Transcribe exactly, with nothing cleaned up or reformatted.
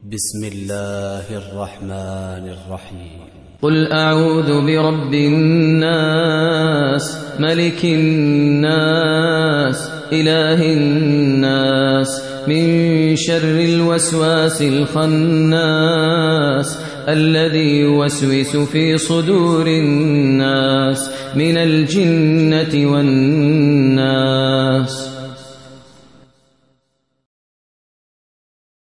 بسم الله الرحمن الرحيم. قل أعوذ برب الناس ملك الناس إله الناس من شر الوسواس الخناس الذي يوسوس في صدور الناس من الجنة والناس.